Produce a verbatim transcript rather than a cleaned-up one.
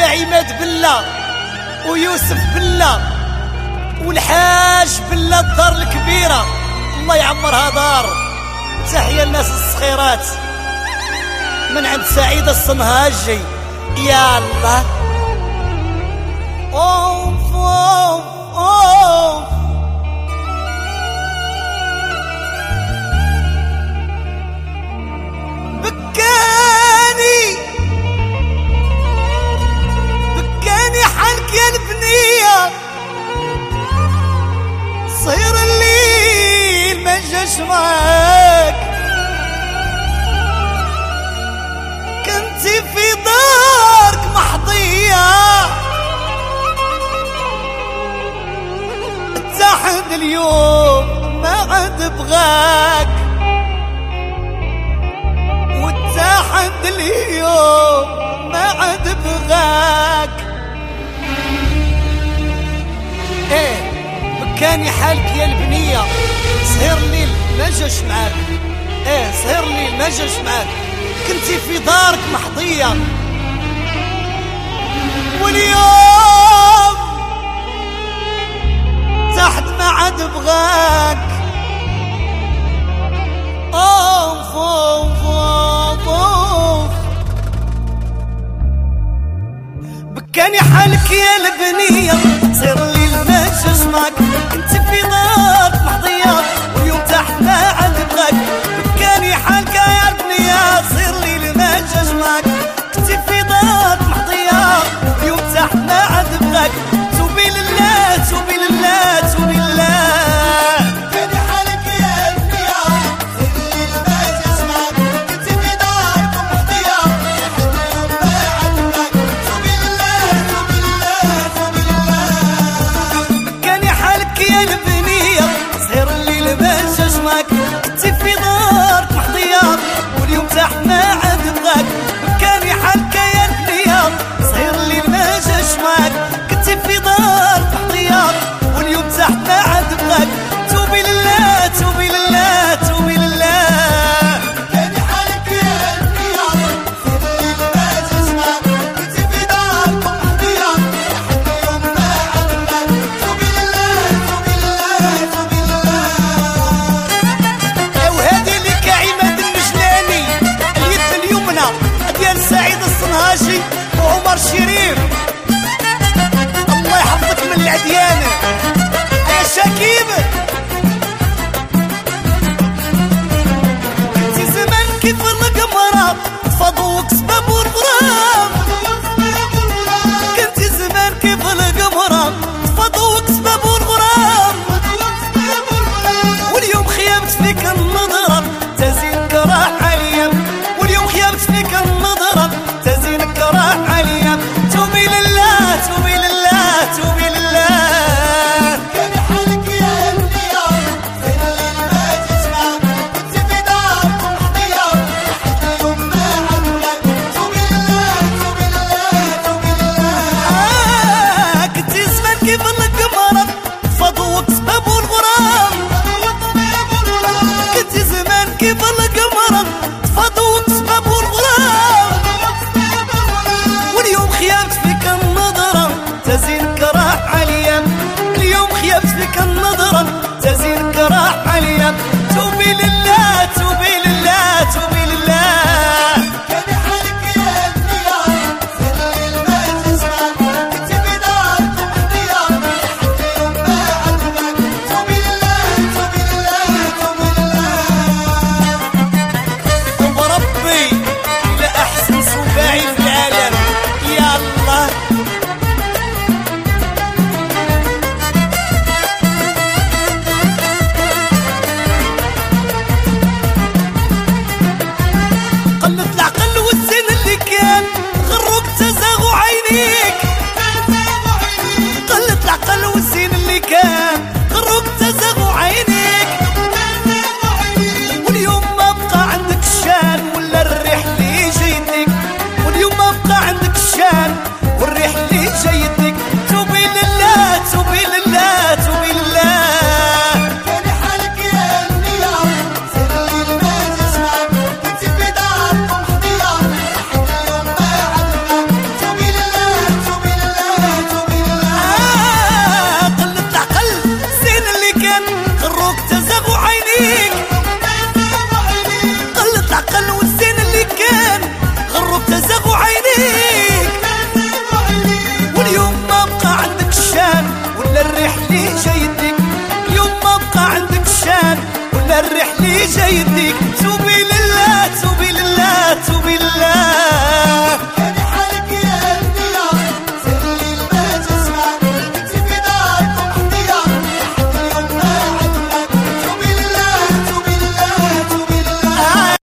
خويا عماد بلا ويوسف بلا والحاج بلا الدار الكبيرة، الله يعمرها دار. تحية الناس الصغيرات من عند سعيدة الصنهاجي. يا الله اوف اوف اوف بكاني بكاني حالك يا البنية، صير الليل ما جاش معاك، كنتي في دارك محظية، اتحد اليوم ما عاد بغاك، واتحد اليوم ما عاد بغاك. ايه بكاني حالك يا البنية، سهر الليل ما جاش معاك، ايه سهر الليل ما جاش معاك، كنتي في دارك محظية، واليوم تحت ما عاد بغاك. اوف اوف اوف اوف بكاني حالك يا البنية، صير الليل ما جاش معاك، كنت في دارك محظية، واليوم تحت ما عاد بغاك. بكاني حالك يا البنية، صير الليل ما جاش معاك، كنت في دارك محظية، واليوم تحت ما عاد بغاك. توبي لله توبي لله توبي لله، بكاني حالك يا البنية، صير الليل ما جاش معاك، كنت في دارك محظية، تحت اليوم ما عاد بغاك. توبي لله توبي لله توبي لله، بكاني حالك يا البنية، صير الليل ما جاش معاك، كنت في دارك محظية، واليوم تحت ما عاد بغاك. الرحلة جاي يديك. توبي لله توبي لله توبي